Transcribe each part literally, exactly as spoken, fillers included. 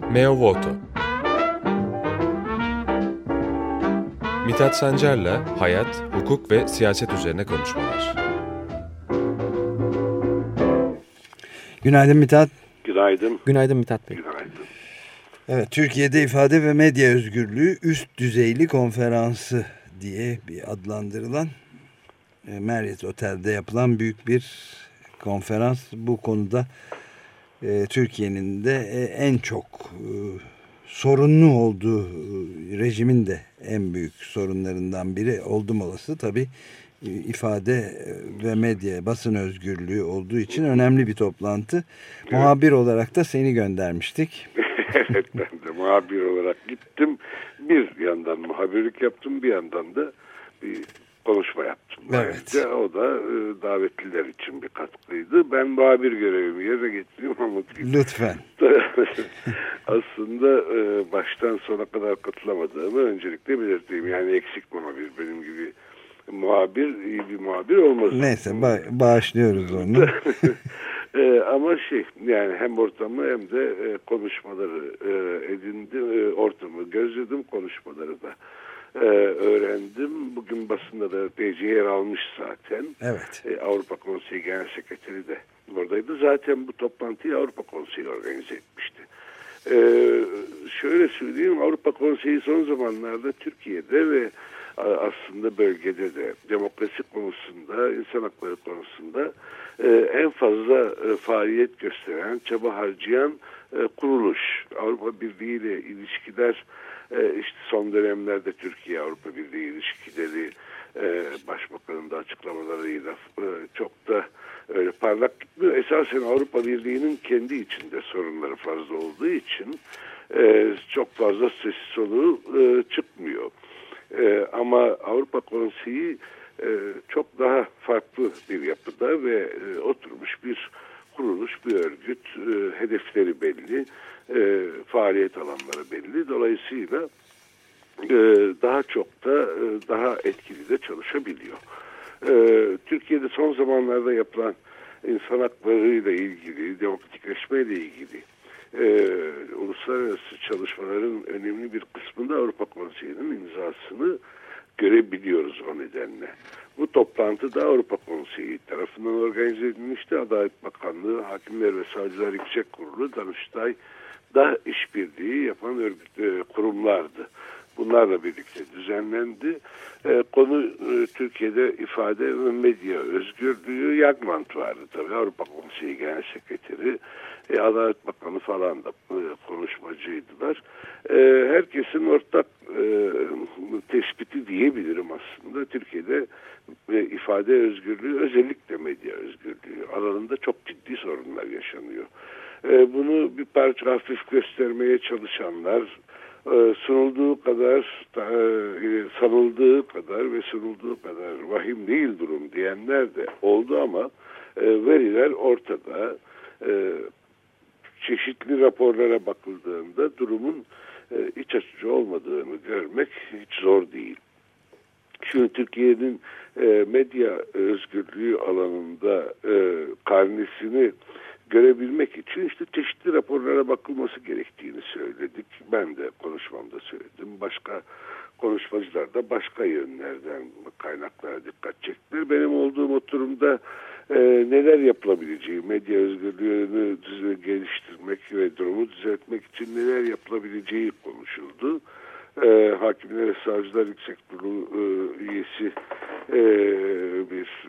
Meo Voto. Mithat Sancar'la hayat, hukuk ve siyaset üzerine konuşmalar. Günaydın Mithat. Günaydın. Günaydın Mithat Bey. Günaydın. Evet, Türkiye'de ifade ve medya özgürlüğü üst düzeyli konferansı diye bir adlandırılan e, Marriott Otel'de yapılan büyük bir konferans. Bu konuda e, Türkiye'nin de e, en çok e, sorunlu olduğu, e, rejimin de en büyük sorunlarından biri oldum olası tabii e, ifade ve medya, basın özgürlüğü olduğu için önemli bir toplantı. Evet. Muhabir olarak da seni göndermiştik. Evet, ben de muhabir olarak gittim. Bir yandan muhabirlik yaptım, bir yandan da bir konuşma yaptım. Evet. Ayrıca o da e, davetliler için bir katkıydı. Ben muhabir görevimi yerine getireyim ama lütfen. Aslında e, baştan sona kadar katılamadığımı öncelikle belirteyim. Yani eksik muhabir, benim gibi muhabir iyi bir muhabir olmaz. Neyse ba- bağışlıyoruz onu. e, ama şey, yani hem ortamı hem de e, konuşmaları e, edindim, e, ortamı gözledim, konuşmaları da e, öğrendim. Bugün basında da epeyce yer almış zaten. Evet. E, Avrupa Konseyi Genel Sekreteri de buradaydı. Zaten bu toplantıyı Avrupa Konseyi organize etmişti. E, şöyle söyleyeyim, Avrupa Konseyi son zamanlarda Türkiye'de ve aslında bölgede de demokrasi konusunda, insan hakları konusunda e, en fazla e, faaliyet gösteren, çaba harcayan e, kuruluş. Avrupa Birliği ile ilişkiler, e, işte son dönemlerde Türkiye-Avrupa Birliği ilişkileri e, Başbakanın da açıklamalarıyla e, çok da öyle parlak gitmiyor. Esasen Avrupa Birliği'nin kendi içinde sorunları fazla olduğu için e, çok fazla ses soluğu e, çıkmıyor. Ee, ama Avrupa Konseyi e, çok daha farklı bir yapıda ve e, oturmuş bir kuruluş, bir örgüt, e, hedefleri belli, e, faaliyet alanları belli. Dolayısıyla e, daha çok da e, daha etkili de çalışabiliyor. E, Türkiye'de son zamanlarda yapılan insan haklarıyla ilgili, demokratikleşmeyle ilgili Ee, uluslararası çalışmaların önemli bir kısmında Avrupa Konseyi'nin imzasını görebiliyoruz o nedenle. Bu toplantı da Avrupa Konseyi tarafından organize edilmişti. Adalet Bakanlığı, Hakimler ve Savcılar Yüksek Kurulu, Danıştay'da işbirliği yapan örgüt, e, kurumlardı. Bunlarla birlikte düzenlendi. E, konu e, Türkiye'de ifade ve medya özgürlüğü. Yagmant vardı tabii, Avrupa Konseyi Genel Sekreteri. E, Adalet Bakanı falan da e, konuşmacıydılar. E, herkesin ortak e, tespiti diyebilirim aslında. Türkiye'de e, ifade özgürlüğü, özellikle medya özgürlüğü alanında çok ciddi sorunlar yaşanıyor. E, bunu bir parça hafif göstermeye çalışanlar, e, sunulduğu kadar, e, sanıldığı kadar ve sunulduğu kadar vahim değil durum diyenler de oldu ama e, veriler ortada. E, Çeşitli raporlara bakıldığında durumun e, iç açıcı olmadığını görmek hiç zor değil. Şimdi Türkiye'nin e, medya özgürlüğü alanında e, karnesini görebilmek için işte çeşitli raporlara bakılması gerektiğini söyledik. Ben de konuşmamda söyledim. Başka konuşmacılar da başka yönlerden kaynaklara dikkat çektiler. Benim olduğum oturumda e, neler yapılabileceği, medya özgürlüğünü geliştirmek ve durumu düzeltmek için neler yapılabileceği konuşuldu. E, Hakimler ve Savcılar Yüksek Kurulu e, üyesi e, bir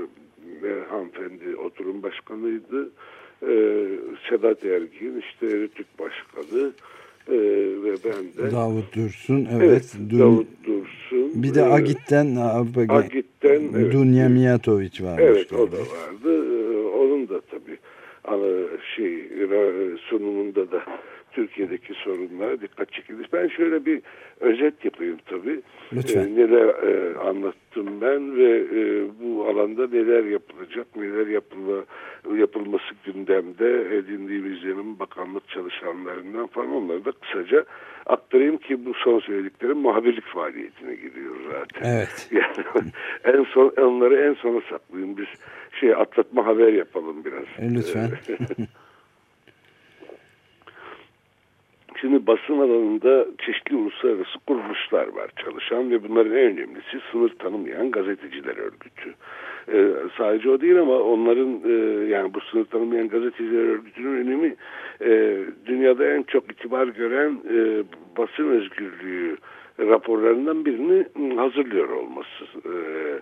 e, hanımefendi oturum başkanıydı. E, Sedat Ergin, işte Rütük Başkanı e, ve ben de. Davut Dursun, evet. Evet, Dun... Davut Dursun. Bir de Agit'ten Avrupa Agit'ten evet. Dunya Mijatović varmış. Evet, galiba. o da vardı. E, onun da tabii ana şey sunumunda da Türkiye'deki sorunlara dikkat çekildi. Ben şöyle bir özet yapayım tabii. Lütfen. E, neler e, anlattım ben ve e, bu alanda neler yapılacak, neler yapıla, yapılması gündemde edindiğim izlenim bakanlık çalışanlarından falan, onları da kısaca aktarayım ki bu son söylediklerim muhabirlik faaliyetine giriyor zaten. Evet. Yani en son onları en sona saklayayım. Biz şey atlatma haber yapalım biraz. E, lütfen. Şimdi basın alanında çeşitli uluslararası kuruluşlar var çalışan ve bunların en önemlisi Sınır Tanımayan Gazeteciler Örgütü. Ee, sadece o değil ama onların e, yani bu Sınır Tanımayan Gazeteciler Örgütü'nün önemi e, dünyada en çok itibar gören e, basın özgürlüğü raporlarından birini hazırlıyor olması e,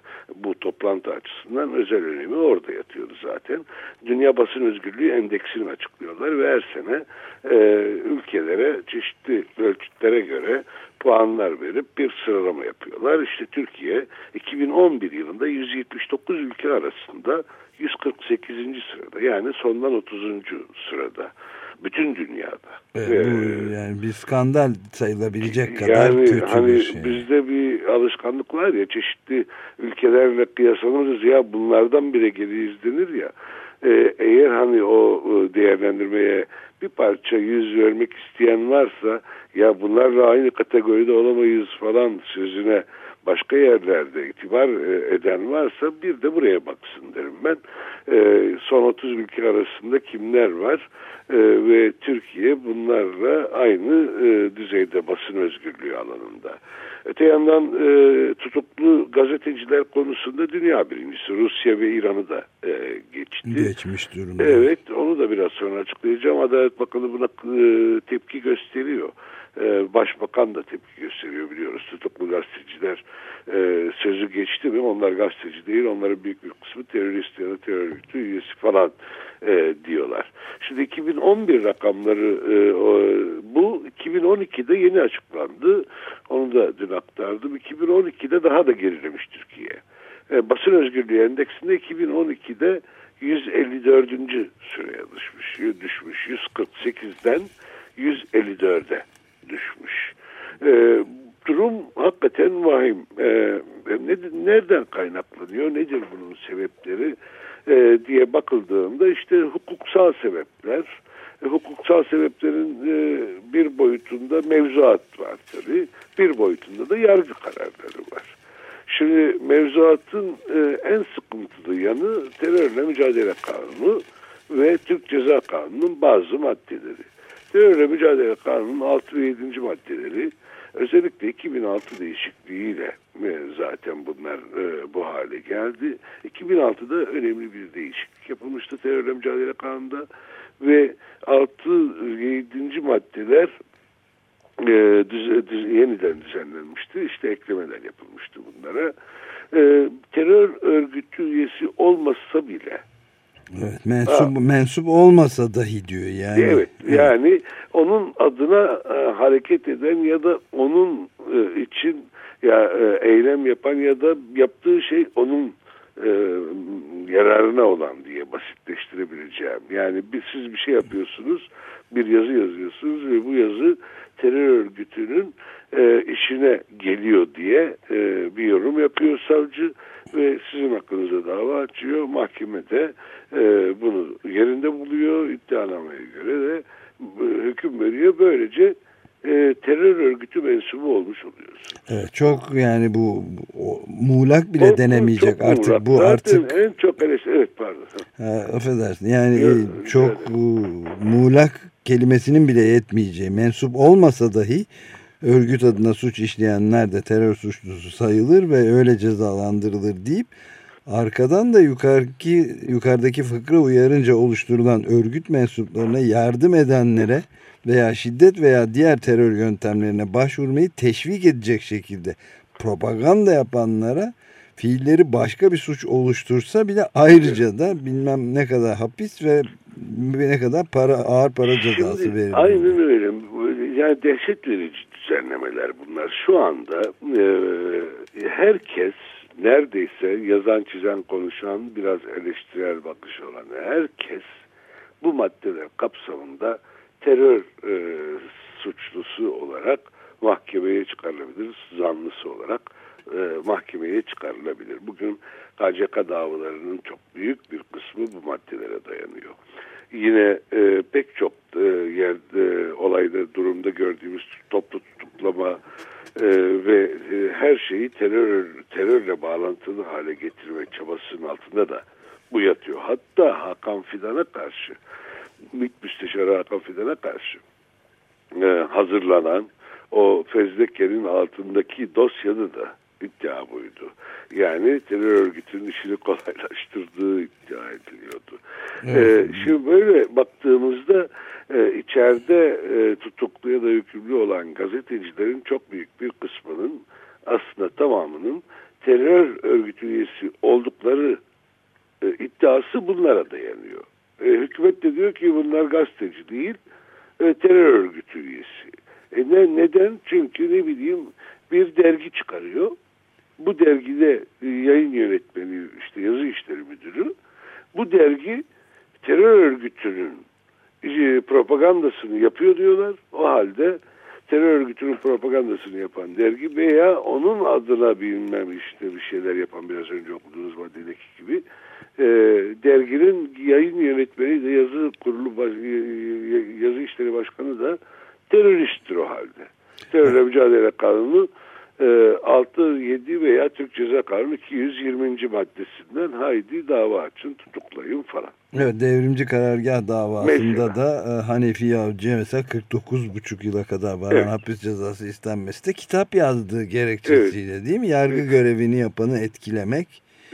bu toplantı açısından özel önemi orada yatıyordu zaten. Dünya Basın Özgürlüğü Endeksini açıklıyorlar ve her sene e, ülkelere çeşitli ölçütlere göre puanlar verip bir sıralama yapıyorlar. İşte Türkiye iki bin on bir yılında yüz yetmiş dokuz ülke arasında yüz kırk sekizinci sırada, yani sondan otuzuncu sırada. Bütün dünyada. Evet, ee, bu yani bir skandal sayılabilecek kadar yani kötü hani bir şey. Bizde bir alışkanlık var ya, çeşitli ülkelerle kıyaslanırız ya, bunlardan bile geriyiz denir ya. Ee, eğer hani o değerlendirmeye bir parça yüz vermek isteyen varsa, ya bunlarla aynı kategoride olamayız falan sözüne başka yerlerde itibar eden varsa bir de buraya baksın derim ben. Ee, son otuz ülke arasında kimler var ee, ve Türkiye bunlarla aynı e, düzeyde basın özgürlüğü alanında. Öte yandan e, tutuklu gazeteciler konusunda dünya birincisi Rusya ve İran'ı da e, geçti. Geçmiş durumda. Evet, onu da biraz sonra açıklayacağım. Adalet Bakanı buna e, tepki gösteriyor. E, Başbakan da tepki gösteriyor, biliyoruz. Tutuklu gazeteciler e, sözü geçti mi? Onlar gazeteci değil, onların büyük bir kısmı terörist ya da terör örgütü üyesi falan e, diyorlar. Şimdi iki bin on bir rakamları e, o, bu iki bin on ikide yeni açıklandı. Onu da dün aktardım. iki bin on ikide daha da gerilemiş Türkiye. E, basın özgürlüğü endeksinde iki bin on ikide yüz elli dördüncü sıraya düşmüş. düşmüş. yüz kırk sekizden yüz elli dörde düşmüş. E, durum hakikaten vahim. E, ne, nereden kaynaklanıyor? Nedir bunun sebepleri? E, diye bakıldığında işte hukuksal sebepler. E, hukuksal sebeplerin e, bir boyutunda mevzuat var tabii. Bir boyutunda da yargı kararları var. Şimdi mevzuatın e, en sıkıntılı yanı terörle mücadele kanunu ve Türk Ceza Kanunu'nun bazı maddeleri. Terörle mücadele kanunun altı ve yedinci maddeleri özellikle iki bin altı değişikliğiyle e, zaten bunlar e, bu hale geldi. iki bin altıda önemli bir değişiklik yapılmıştı terörle mücadele kanununda ve altı yedinci maddeler e, düz, düz, yeniden düzenlenmişti. İşte eklemeler yapılmıştı bunlara. E, terör örgütü üyesi olmasa bile, evet, mensup, mensup olmasa dahi diyor yani. Evet, yani evet. Onun adına e, hareket eden ya da onun e, için ya e, eylem yapan ya da yaptığı şey onun e, yararına olan diye basitleştirebileceğim. Yani bir, siz bir şey yapıyorsunuz, bir yazı yazıyorsunuz ve bu yazı terör örgütünün e, işine geliyor diye e, bir yorum yapıyor savcı ve sizin hakkınızda dava açıyor. Mahkemede e, bunu yerinde buluyor. İddianameye göre de e, hüküm veriyor. Böylece e, terör örgütü mensubu olmuş oluyorsun. Evet, çok yani bu o, muğlak bile çok, denemeyecek çok artık. Muğlak. Bu Zaten artık en çok eleştiri. Evet, pardon. Ha, affedersin. Yani Yok, çok e, muğlak kelimesinin bile yetmeyeceği, mensup olmasa dahi örgüt adına suç işleyenler de terör suçlusu sayılır ve öyle cezalandırılır deyip arkadan da yukarıki yukarıdaki fıkra uyarınca oluşturulan örgüt mensuplarına yardım edenlere veya şiddet veya diğer terör yöntemlerine başvurmayı teşvik edecek şekilde propaganda yapanlara fiilleri başka bir suç oluştursa bile ayrıca da bilmem ne kadar hapis ve ne kadar para, ağır para cezası Şimdi, verilir. aynen öyle. Yani dehşet verici düzenlemeler bunlar. Şu anda e, herkes, neredeyse yazan, çizen, konuşan, biraz eleştirel bakış olan herkes bu maddeler kapsamında terör e, suçlusu olarak mahkemeye çıkarılabilir, zanlısı olarak e, mahkemeye çıkarılabilir. Bugün K C K davalarının çok büyük bir kısmı bu maddelere dayanıyor. Yine e, pek çok e, yerde, olayda, durumda gördüğümüz toplu tutuklama e, ve e, her şeyi terör terörle bağlantılı hale getirme çabasının altında da bu yatıyor. Hatta Hakan Fidan'a karşı, MİT Müsteşarı Hakan Fidan'a karşı e, hazırlanan o fezlekenin altındaki dosyada da iddia buydu. Yani terör örgütünün işini kolaylaştırdığı iddia ediliyordu. Evet. Ee, şimdi böyle baktığımızda e, içeride e, tutuklu ya da hükümlü olan gazetecilerin çok büyük bir kısmının, aslında tamamının terör örgütü üyesi oldukları e, iddiası bunlara dayanıyor. E, hükümet de diyor ki bunlar gazeteci değil, e, terör örgütü üyesi. E, ne, neden? Çünkü ne bileyim bir dergi çıkarıyor. Bu dergide yayın yönetmeni, işte yazı işleri müdürü, bu dergi terör örgütünün propagandasını yapıyor diyorlar. O halde terör örgütünün propagandasını yapan dergi veya onun adına bilmem işte bir şeyler yapan, biraz önce okuduğunuz maddedeki gibi, e, derginin yayın yönetmeni de yazı kurulu baş, yazı işleri başkanı da teröristtir o halde. Terörle mücadele kanunu altı yedi veya Türk Ceza Kanunu iki yüz yirminci maddesinden haydi dava açın, tutuklayın falan. Evet, devrimci karargah davasında mesela da e, Hanefi Avcı'ya mesela kırk dokuz buçuk yıla kadar varan evet. hapis cezası istenmesi de kitap yazdığı gerekçesiyle evet. değil mi? Yargı evet. görevini yapanı etkilemek.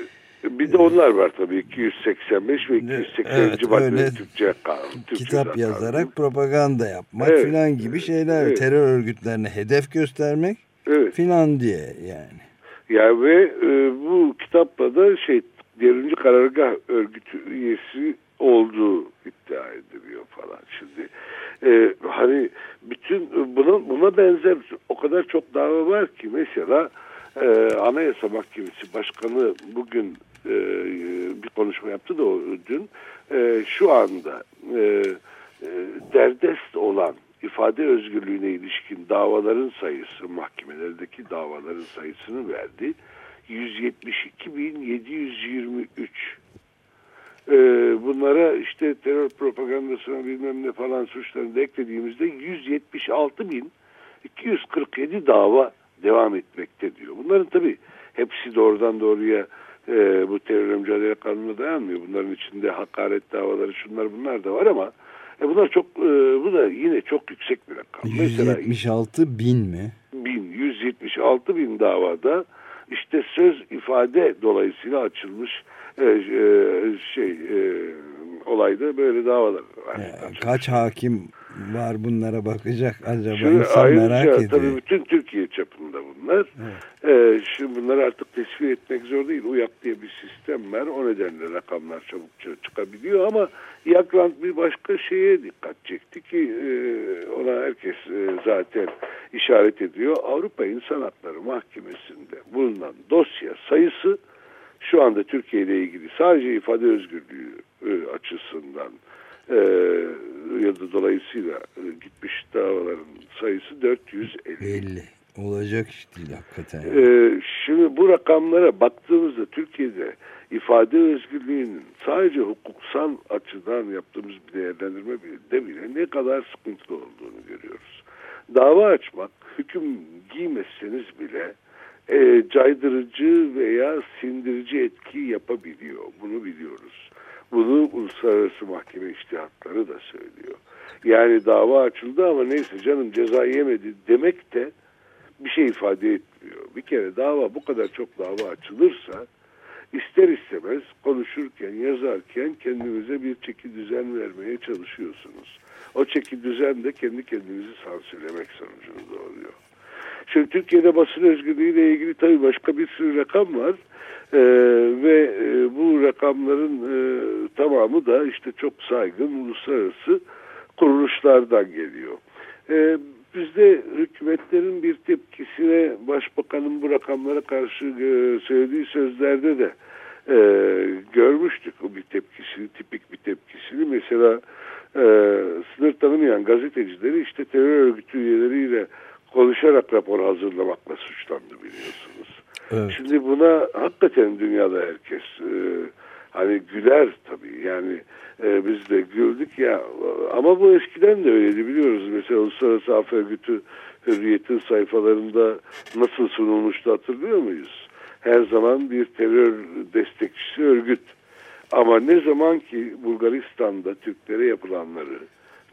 Bir de onlar var tabii, iki yüz seksen beş ve iki yüz sekseninci evet, madde Türkçe kanun. Türk kitap yazarak kanunu. propaganda yapmak evet. filan gibi şeyler. Evet. Terör örgütlerine hedef göstermek evet. filan diye yani. Ya ve e, bu kitapla da şey, devrimci karargah örgütü üyesi olduğu iddia ediliyor falan. Şimdi e, hani bütün buna, buna benzer o kadar çok dava var ki, mesela e, Anayasa Mahkemesi Başkanı bugün e, bir konuşma yaptı da o dün e, şu anda e, e, derdest olan ifade özgürlüğüne ilişkin davaların sayısı, mahkemelerdeki davaların sayısını verdi. yüz yetmiş iki bin yedi yüz yirmi üç. Ee, bunlara işte terör propagandasına bilmem ne falan suçlarını da eklediğimizde yüz yetmiş altı bin iki yüz kırk yedi dava devam etmekte diyor. Bunların tabii hepsi doğrudan doğruya e, bu terör mücadele kanununa dayanmıyor. Bunların içinde hakaret davaları, şunlar bunlar da var ama E bunlar çok, e, bu da yine çok yüksek bir rakam. yüz yetmiş altı bin mi? Bin, yüz yetmiş altı bin davada işte söz ifade dolayısıyla açılmış e, e, şey e, olayda böyle davalar var. Yani kaç hakim var bunlara bakacak acaba? Şimdi insan ayrıca, merak ediyor. Tabii bütün Türkiye çapında bunlar. Evet. E, şimdi bunları artık tesvir etmek zor değil. U Y A K diye bir sistem var. O nedenle rakamlar çabuk çıkabiliyor ama Yakland bir başka şeye dikkat çekti ki e, ona herkes e, zaten işaret ediyor. Avrupa İnsan Hakları Mahkemesi'nde bulunan dosya sayısı şu anda Türkiye ile ilgili sadece ifade özgürlüğü e, açısından e, ya da dolayısıyla e, gitmiş davaların sayısı dört yüz elli. elli. Olacak iş değil hakikaten. Ee, şimdi bu rakamlara baktığımızda Türkiye'de ifade özgürlüğünün sadece hukuksal açıdan yaptığımız bir değerlendirme de bile ne kadar sıkıntılı olduğunu görüyoruz. Dava açmak, hüküm giymezseniz bile e, caydırıcı veya sindirici etki yapabiliyor. Bunu biliyoruz. Bunu uluslararası mahkeme içtihatları da söylüyor. Yani dava açıldı ama neyse canım ceza yemedi demek de bir şey ifade etmiyor. Bir kere dava, bu kadar çok dava açılırsa ister istemez konuşurken, yazarken kendinize bir çeki düzen vermeye çalışıyorsunuz. O çeki düzen de kendi kendinizi sansürlemek sonucunu doğuruyor. Şimdi Türkiye'de basın özgürlüğüyle ilgili tabii başka bir sürü rakam var. Ee, ve e, bu rakamların e, tamamı da işte çok saygın uluslararası kuruluşlardan geliyor. Ee, Bizde hükümetlerin bir tepkisine başbakanın bu rakamlara karşı e, söylediği sözlerde de e, görmüştük o bir tepkisini, tipik bir tepkisini. Mesela e, sınır tanımayan gazetecileri işte terör örgütü üyeleriyle konuşarak rapor hazırlamakla suçlandı biliyorsunuz. Evet. Şimdi buna hakikaten dünyada herkes e, hani güler tabii yani. Ee, biz de güldük ya, ama bu eskiden de öyleydi biliyoruz. Mesela Uluslararası Af Örgütü Hürriyet'in sayfalarında nasıl sunulmuştu hatırlıyor muyuz? Her zaman bir terör destekçisi örgüt. Ama ne zaman ki Bulgaristan'da Türklere yapılanları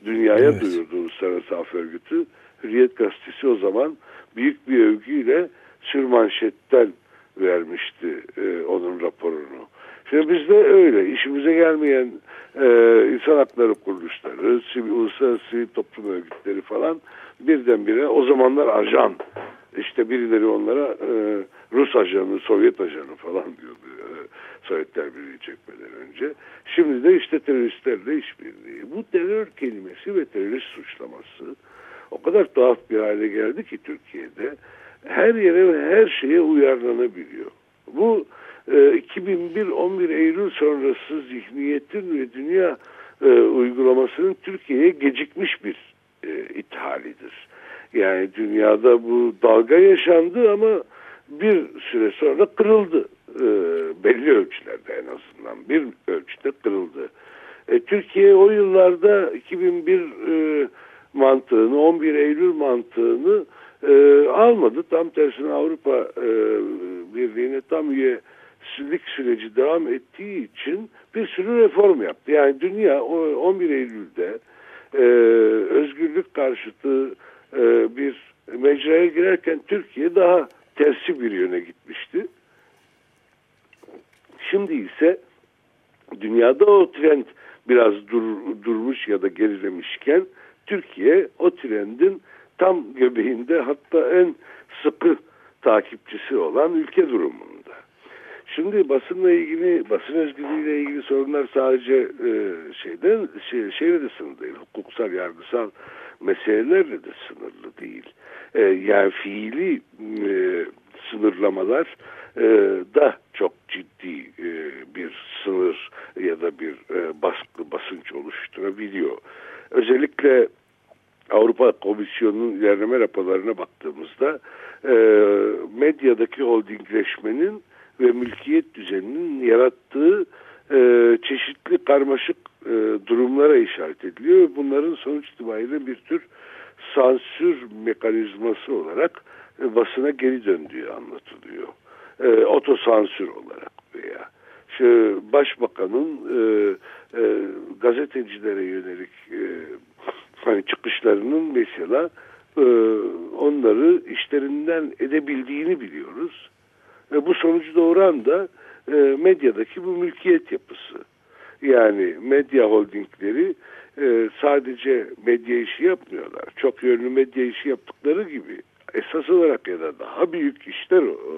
dünyaya evet. duyurdu Uluslararası Af Örgütü. Hürriyet Gazetesi o zaman büyük bir övgüyle sürmanşetten vermişti e, onun raporunu. Şimdi bizde öyle işimize gelmeyen e, insan hakları kuruluşları, sivil, uluslararası sivil toplum örgütleri falan birdenbire o zamanlar ajan, işte birileri onlara e, Rus ajanı, Sovyet ajanı falan diyordu. E, Sovyetler Birliği çekmeden önce. Şimdi de işte teröristlerle işbirliği. Bu terör kelimesi ve terörist suçlaması o kadar tuhaf bir hale geldi ki Türkiye'de her yere ve her şeye uyarlanabiliyor. Bu e, iki bin bir on bir Eylül sonrası zihniyetin ve dünya e, uygulamasının Türkiye'ye gecikmiş bir e, ithalidir. Yani dünyada bu dalga yaşandı ama bir süre sonra kırıldı. E, belli ölçülerde en azından bir ölçüde kırıldı. E, Türkiye o yıllarda iki bin bir e, mantığını, on bir Eylül mantığını e, almadı. Tam tersine Avrupa e, Birliği'ne tam üyelik süreci devam ettiği için bir sürü reform yaptı. Yani dünya on bir Eylül'de e, özgürlük karşıtı e, bir mecraya girerken Türkiye daha tersi bir yöne gitmişti. Şimdi ise dünyada o trend biraz dur, durmuş ya da gerilemişken Türkiye o trendin tam göbeğinde, hatta en sıkı takipçisi olan ülke durumunda. Şimdi basınla ilgili, basın özgürlüğüyle ilgili sorunlar sadece e, şeyden şey, şeyle de sınırlı değil. Hukuksal, yargısal meselelerle de sınırlı değil. E, yani fiili e, sınırlamalar e, da çok ciddi e, bir sınır ya da bir e, baskı, basınç oluşturabiliyor. Özellikle Avrupa Komisyonu'nun ilerleme raporlarına baktığımızda e, medyadaki holdingleşmenin ve mülkiyet düzeninin yarattığı e, çeşitli karmaşık e, durumlara işaret ediliyor. Bunların sonuç itibariyle bir tür sansür mekanizması olarak e, basına geri döndüğü anlatılıyor. E, otosansür olarak veya şu başbakanın e, e, gazetecilere yönelik e, hani çıkışlarının mesela e, onları işlerinden edebildiğini biliyoruz. Ve bu sonucu doğuran da e, medyadaki bu mülkiyet yapısı. Yani medya holdingleri e, sadece medya işi yapmıyorlar. Çok yönlü medya işi yaptıkları gibi esas olarak ya da daha büyük işler,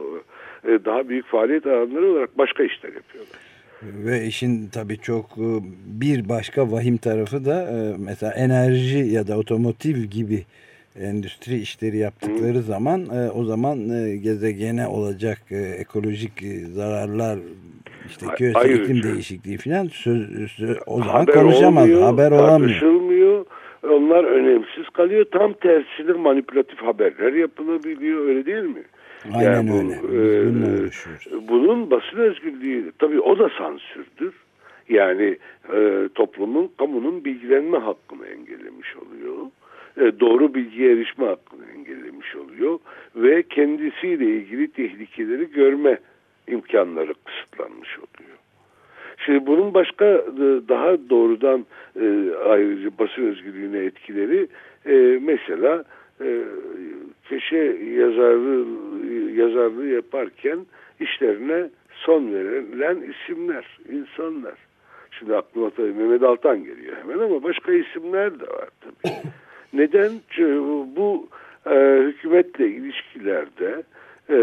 e, daha büyük faaliyet alanları olarak başka işler yapıyorlar. Ve işin tabii çok bir başka vahim tarafı da mesela enerji ya da otomotiv gibi endüstri işleri yaptıkları Hı. zaman o zaman gezegene olacak ekolojik zararlar, işte küresel iklim değişikliği falan söz, söz, o zaman haber konuşamaz, olmuyor, haber olamıyor. Tartışılmıyor. Onlar önemsiz kalıyor. Tam tersine manipülatif haberler yapılabiliyor, öyle değil mi? Aynen yani bu, öyle. E, bunun basın özgürlüğü, tabii o da sansürdür. Yani e, toplumun, kamunun bilgilenme hakkını engellemiş oluyor. E, doğru bilgiye erişme hakkını engellemiş oluyor. Ve kendisiyle ilgili tehlikeleri görme imkanları kısıtlanmış oluyor. Şimdi bunun başka daha doğrudan e, ayrıca basın özgürlüğüne etkileri e, mesela e, köşe yazarlığı, yazarlığı yaparken işlerine son verilen isimler, insanlar. Şimdi aklıma tabii Mehmet Altan geliyor hemen ama başka isimler de var tabii. Neden? Çünkü bu e, hükümetle ilişkilerde e,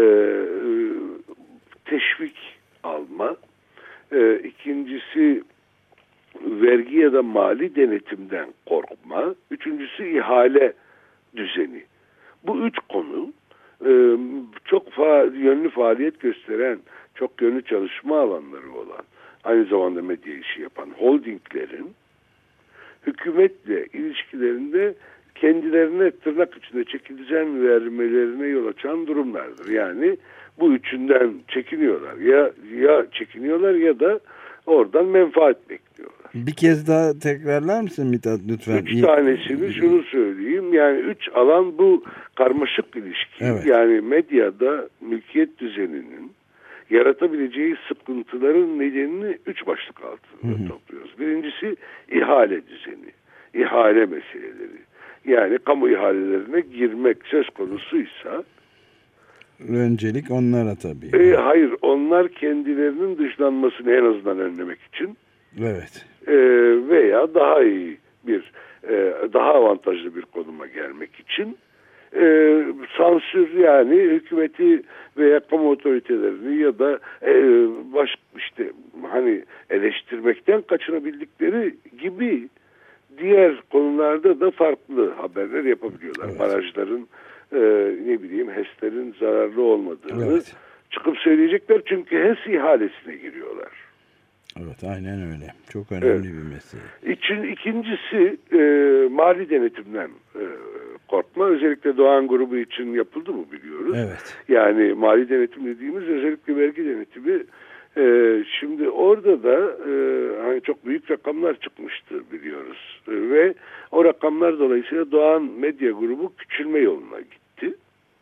teşvik alma, e, ikincisi vergi ya da mali denetimden korkma, üçüncüsü ihale düzeni. Bu üç konu e, çok fa- yönlü faaliyet gösteren, çok yönlü çalışma alanları olan, aynı zamanda medya işi yapan holdinglerin hükümetle ilişkilerinde kendilerine tırnak içinde çeki düzen vermelerine yol açan durumlardır. Yani bu üçünden çekiniyorlar. Ya ya çekiniyorlar ya da oradan menfaat bekliyorlar. Bir kez daha tekrarlar mısın Mithat lütfen? Üç tanesini şunu söyleyeyim. Yani üç alan bu karmaşık ilişki. Evet. Yani medyada mülkiyet düzeninin yaratabileceği sıkıntıların nedenini üç başlık altında hı hı. topluyoruz. Birincisi ihale düzeni. ihale meseleleri. Yani kamu ihalelerine girmek söz konusuysa öncelik onlara tabii. E, hayır, onlar kendilerinin dışlanmasını en azından önlemek için evet. e, veya daha iyi bir e, daha avantajlı bir konuma gelmek için e, sansür, yani hükümeti veya kamu otoritelerini ya da e, baş işte hani eleştirmekten kaçınabildikleri gibi diğer konularda da farklı haberler yapabiliyorlar. Evet. Barajların e, ne bileyim HES'lerin zararlı olmadığını evet. çıkıp söyleyecekler, çünkü HES ihalesine giriyorlar. Evet, aynen öyle. Çok önemli evet. bir mesele. İçin, ikincisi e, mali denetimden e, korkma. Özellikle Doğan grubu için yapıldı mı biliyoruz. Evet. Yani mali denetim dediğimiz özellikle vergi denetimi. Ee, şimdi orada da e, hani çok büyük rakamlar çıkmıştı biliyoruz e, ve o rakamlar dolayısıyla Doğan Medya Grubu küçülme yoluna gitti.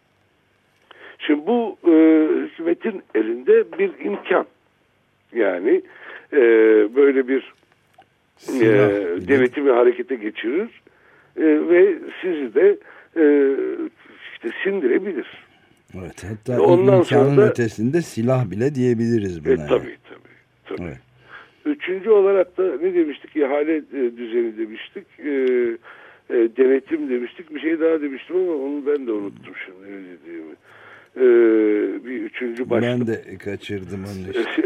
Şimdi bu e, hükümetin elinde bir imkan, yani e, böyle bir e, denetimi harekete geçirir e, ve sizi de e, işte sindirebilir. Evet, hatta ondan imkanın sonra ötesinde silah bile diyebiliriz buna. E, tabii yani. tabii. tabii. Evet. Üçüncü olarak da ne demiştik? İhale e, düzeni demiştik. E, e, denetim demiştik. Bir şey daha demiştim ama onu ben de unuttum şimdi ne dediğimi. E, bir üçüncü başlık. Ben de kaçırdım onu işte.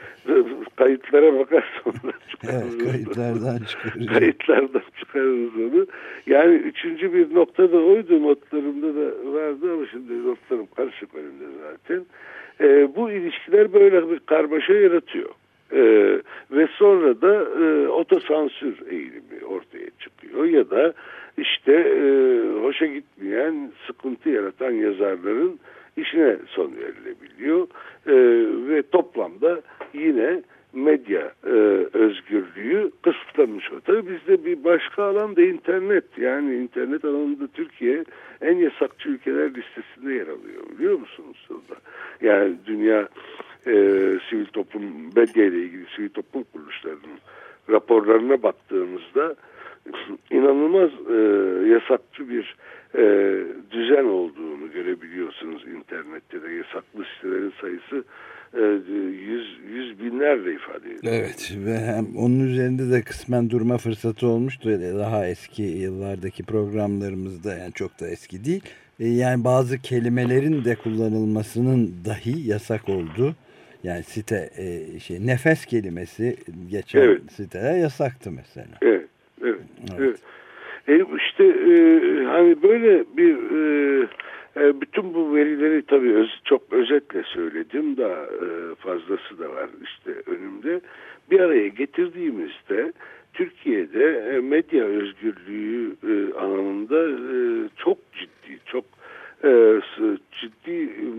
Kayıtlara bakarsan evet, kayıtlardan çıkarırız. Kayıtlardan çıkarırız onu. Yani üçüncü bir nokta da oydu, notlarımda da vardı ama şimdi notlarım karışık önümde zaten. Ee, bu ilişkiler böyle bir karmaşa yaratıyor. Ee, ve sonra da e, otosansür eğilimi ortaya çıkıyor ya da işte e, hoşa gitmeyen, sıkıntı yaratan yazarların işine son verilebiliyor ee, ve toplamda yine medya e, özgürlüğü kısıtlanmış oluyor. Tabii bizde bir başka alan da internet. Yani internet alanında Türkiye en yasakçı ülkeler listesinde yer alıyor, biliyor musunuz? Yani dünya e, sivil toplum, medya ile ilgili sivil toplum kuruluşlarının raporlarına baktığımızda inanılmaz e, yasakçı bir e, düzen olduğunu görebiliyorsunuz internette de. Yasaklı sitelerin sayısı e, yüz, yüz binlerle ifade ediyor. Evet, ve hem onun üzerinde de kısmen durma fırsatı olmuştu. Daha eski yıllardaki programlarımızda, yani çok da eski değil. E, yani bazı kelimelerin de kullanılmasının dahi yasak olduğu. Yani site e, şey nefes kelimesi geçen evet. siteler yasaktı mesela. Evet, evet, evet. evet. E işte e, hani böyle bir e, e, bütün bu verileri tabii öz, çok özetle söyledim, daha e, fazlası da var işte önümde. Bir araya getirdiğimizde Türkiye'de e, medya özgürlüğü e, alanında e, çok ciddi, çok e, ciddi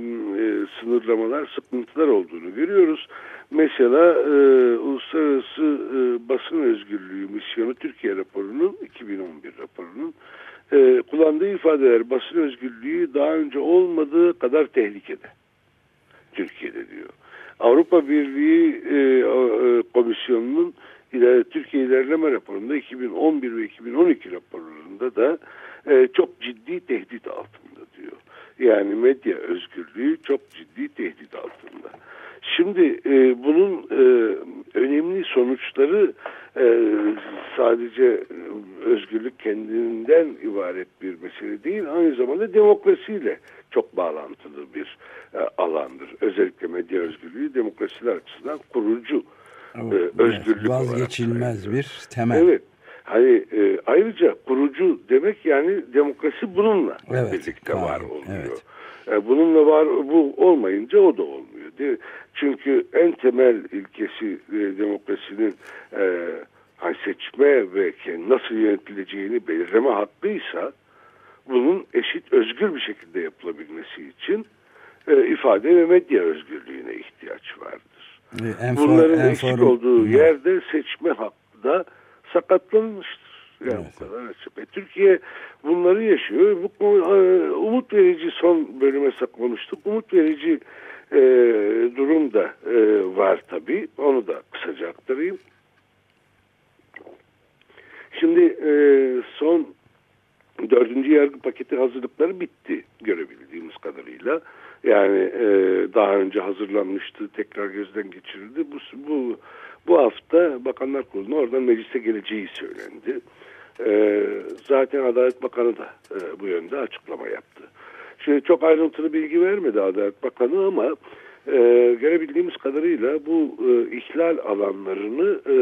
e, sınırlamalar, sıkıntılar olduğunu görüyoruz. Mesela e, Uluslararası e, Basın Özgürlüğü Misyonu Türkiye raporunun, iki bin on bir raporunun e, kullandığı ifadeler, basın özgürlüğü daha önce olmadığı kadar tehlikede Türkiye'de diyor. Avrupa Birliği e, e, Komisyonu'nun iler, Türkiye İlerleme raporunda iki bin on bir ve iki bin on iki raporlarında da e, çok ciddi tehdit altında diyor. Yani medya özgürlüğü çok ciddi tehdit altında. Şimdi e, bunun e, önemli sonuçları e, sadece e, özgürlük kendinden ibaret bir mesele değil, aynı zamanda demokrasiyle çok bağlantılı bir e, alandır. Özellikle medya özgürlüğü demokrasiler açısından kurucu e, özgürlük olarak. Vazgeçilmez bir temel. Evet. Hani e, ayrıca kurucu demek yani demokrasi bununla evet, birlikte var, var oluyor. Evet. E, bununla var, bu olmayınca o da olmuyor. Değil? Çünkü en temel ilkesi e, demokrasinin e, seçme ve nasıl yönetileceğini belirleme hakkıysa bunun eşit, özgür bir şekilde yapılabilmesi için e, ifade ve medya özgürlüğüne ihtiyaç vardır. E, Bunların en eksik forum, olduğu ya. yerde seçme hakkı da sakatlanmıştır. Yani evet. Bu kadar açık. E, Türkiye bunları yaşıyor. Bu umut verici, son bölüme konuştuk. Umut verici e, durum da e, var tabii. Onu da kısaca aktarayım. Şimdi e, son dördüncü yargı paketi hazırlıkları bitti görebildiğimiz kadarıyla. Yani e, daha önce hazırlanmıştı, tekrar gözden geçirildi. Bu, bu, bu hafta Bakanlar Kurulu'na oradan meclise geleceği söylendi. E, zaten Adalet Bakanı da e, bu yönde açıklama yaptı. Şimdi çok ayrıntılı bilgi vermedi Adalet Bakanı ama e, görebildiğimiz kadarıyla bu e, ihlal alanlarını e,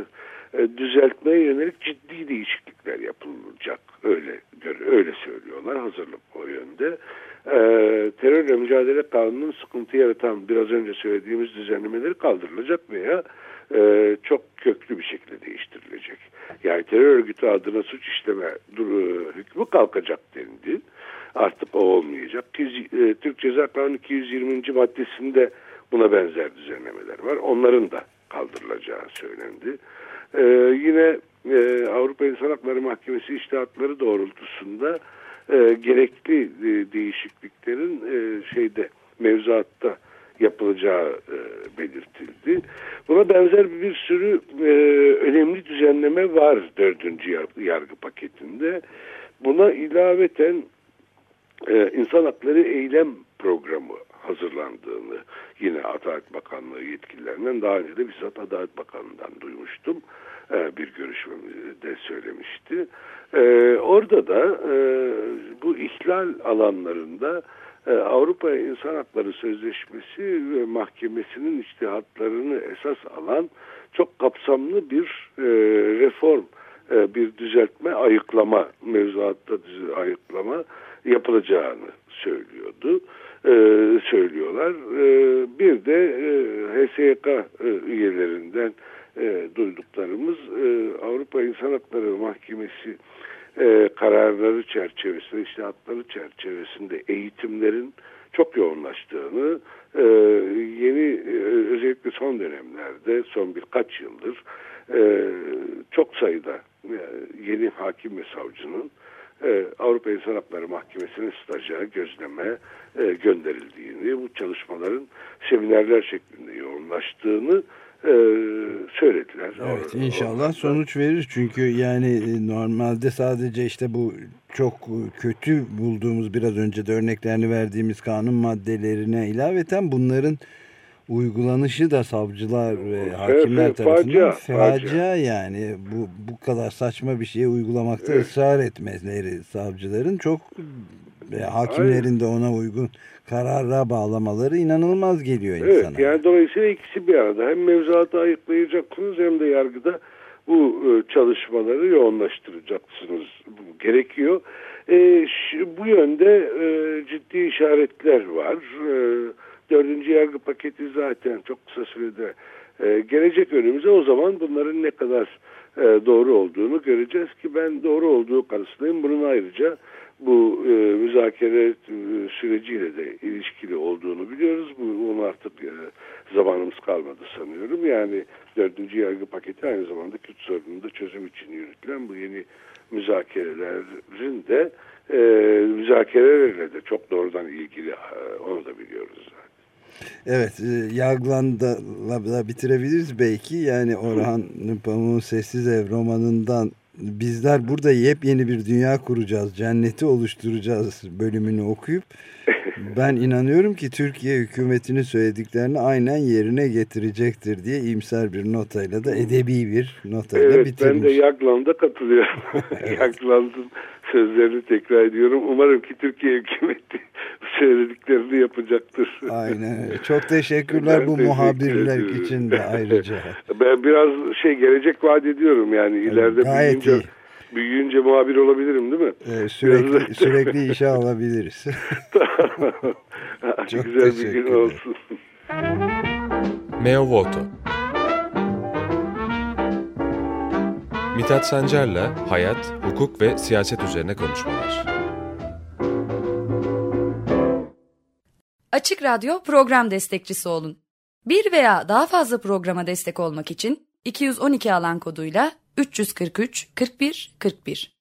e, düzeltmeye yönelik ciddi değişiklikler yapılacak. Öyle öyle söylüyorlar. Hazırlık o yönde. E, terörle mücadele kanununun sıkıntı yaratan biraz önce söylediğimiz düzenlemeleri kaldırılacak veya e, çok köklü bir şekilde değiştirilecek. Yani terör örgütü adına suç işleme duru, hükmü kalkacak dendi. Artık o olmayacak. Türk Ceza Kanunu iki yüz yirminci maddesinde buna benzer düzenlemeler var. Onların da kaldırılacağı söylendi. Ee, yine e, Avrupa İnsan Hakları Mahkemesi içtihatları doğrultusunda e, gerekli e, değişikliklerin e, şeyde mevzuatta yapılacağı e, belirtildi. Buna benzer bir sürü e, önemli düzenleme var dördüncü yargı, yargı paketinde. Buna ilaveten e, İnsan Hakları Eylem Programı hazırlandığını yine Adalet Bakanlığı yetkililerinden daha önce de bizzat Adalet Bakanlığı'ndan duymuştum. E, bir görüşmemizde söylemişti. E, orada da e, bu ihlal alanlarında Avrupa İnsan Hakları Sözleşmesi ve mahkemesinin içtihatlarını esas alan çok kapsamlı bir e, reform, e, bir düzeltme, ayıklama, mevzuatta ayıklama yapılacağını söylüyordu, e, söylüyorlar. E, bir de e, H S Y K e, üyelerinden e, duyduklarımız e, Avrupa İnsan Hakları Mahkemesi E, kararları çerçevesinde, içtihatları çerçevesinde eğitimlerin çok yoğunlaştığını, e, yeni e, özellikle son dönemlerde, son birkaç yıldır e, çok sayıda e, yeni hakim ve savcının e, Avrupa İnsan Hakları Mahkemesi'nin staja, gözleme e, gönderildiğini, bu çalışmaların seminerler şeklinde yoğunlaştığını Ee, söylediler. Evet, inşallah sonuç verir çünkü yani normalde sadece işte bu çok kötü bulduğumuz biraz önce de örneklerini verdiğimiz kanun maddelerine ilaveten bunların uygulanışı da savcılar ve hakimler evet, tarafından facia, facia yani bu bu kadar saçma bir şeyi uygulamakta evet. ısrar etmeleri savcıların çok ve hakimlerin de ona uygun karara bağlamaları inanılmaz geliyor insana. Evet, yani dolayısıyla ikisi bir arada. Hem mevzuatı ayıklayacaksınız hem de yargıda bu çalışmaları yoğunlaştıracaksınız. Bu gerekiyor. E, şu, bu yönde e, ciddi işaretler var. E, dördüncü yargı paketi zaten çok kısa sürede e, gelecek önümüze. O zaman bunların ne kadar e, doğru olduğunu göreceğiz ki ben doğru olduğu kanısındayım. Bunun ayrıca bu e, müzakere e, süreciyle de ilişkili olduğunu biliyoruz. Bu onu artık e, zamanımız kalmadı sanıyorum. Yani dördüncü yargı paketi aynı zamanda Kürt sorununda çözüm için yürütülen bu yeni müzakerelerin de e, müzakerelerle de çok doğrudan ilgili, e, onu da biliyoruz zaten. Evet, yargılanla bitirebiliriz belki. Yani Orhan Pamuk'un Sessiz Ev romanından bizler burada yepyeni bir dünya kuracağız, cenneti oluşturacağız bölümünü okuyup ben inanıyorum ki Türkiye hükümetinin söylediklerini aynen yerine getirecektir diye iyimser bir notayla da edebi bir notayla evet, bitirmiş. Ben de Yaglan'da katılıyorum. Evet. Yaglan'ın sözlerini tekrar ediyorum. Umarım ki Türkiye hükümeti söylediklerini yapacaktır. Aynen öyle. Çok teşekkürler ben bu teşekkür muhabirler ediyorum. için de ayrıca. Ben biraz şey gelecek vaat ediyorum yani ileride gayet büyüyünce, iyi. büyüyünce muhabir olabilirim değil mi? Ee, sürekli sürekli işe alabiliriz. Tamam. Çok güzel bir gün olsun. Meo Voto Mithat Sancar'la hayat, hukuk ve siyaset üzerine konuşmalar. Açık Radyo program destekçisi olun. Bir veya daha fazla programa destek olmak için iki yüz on iki alan koduyla üç yüz kırk üç kırk bir kırk bir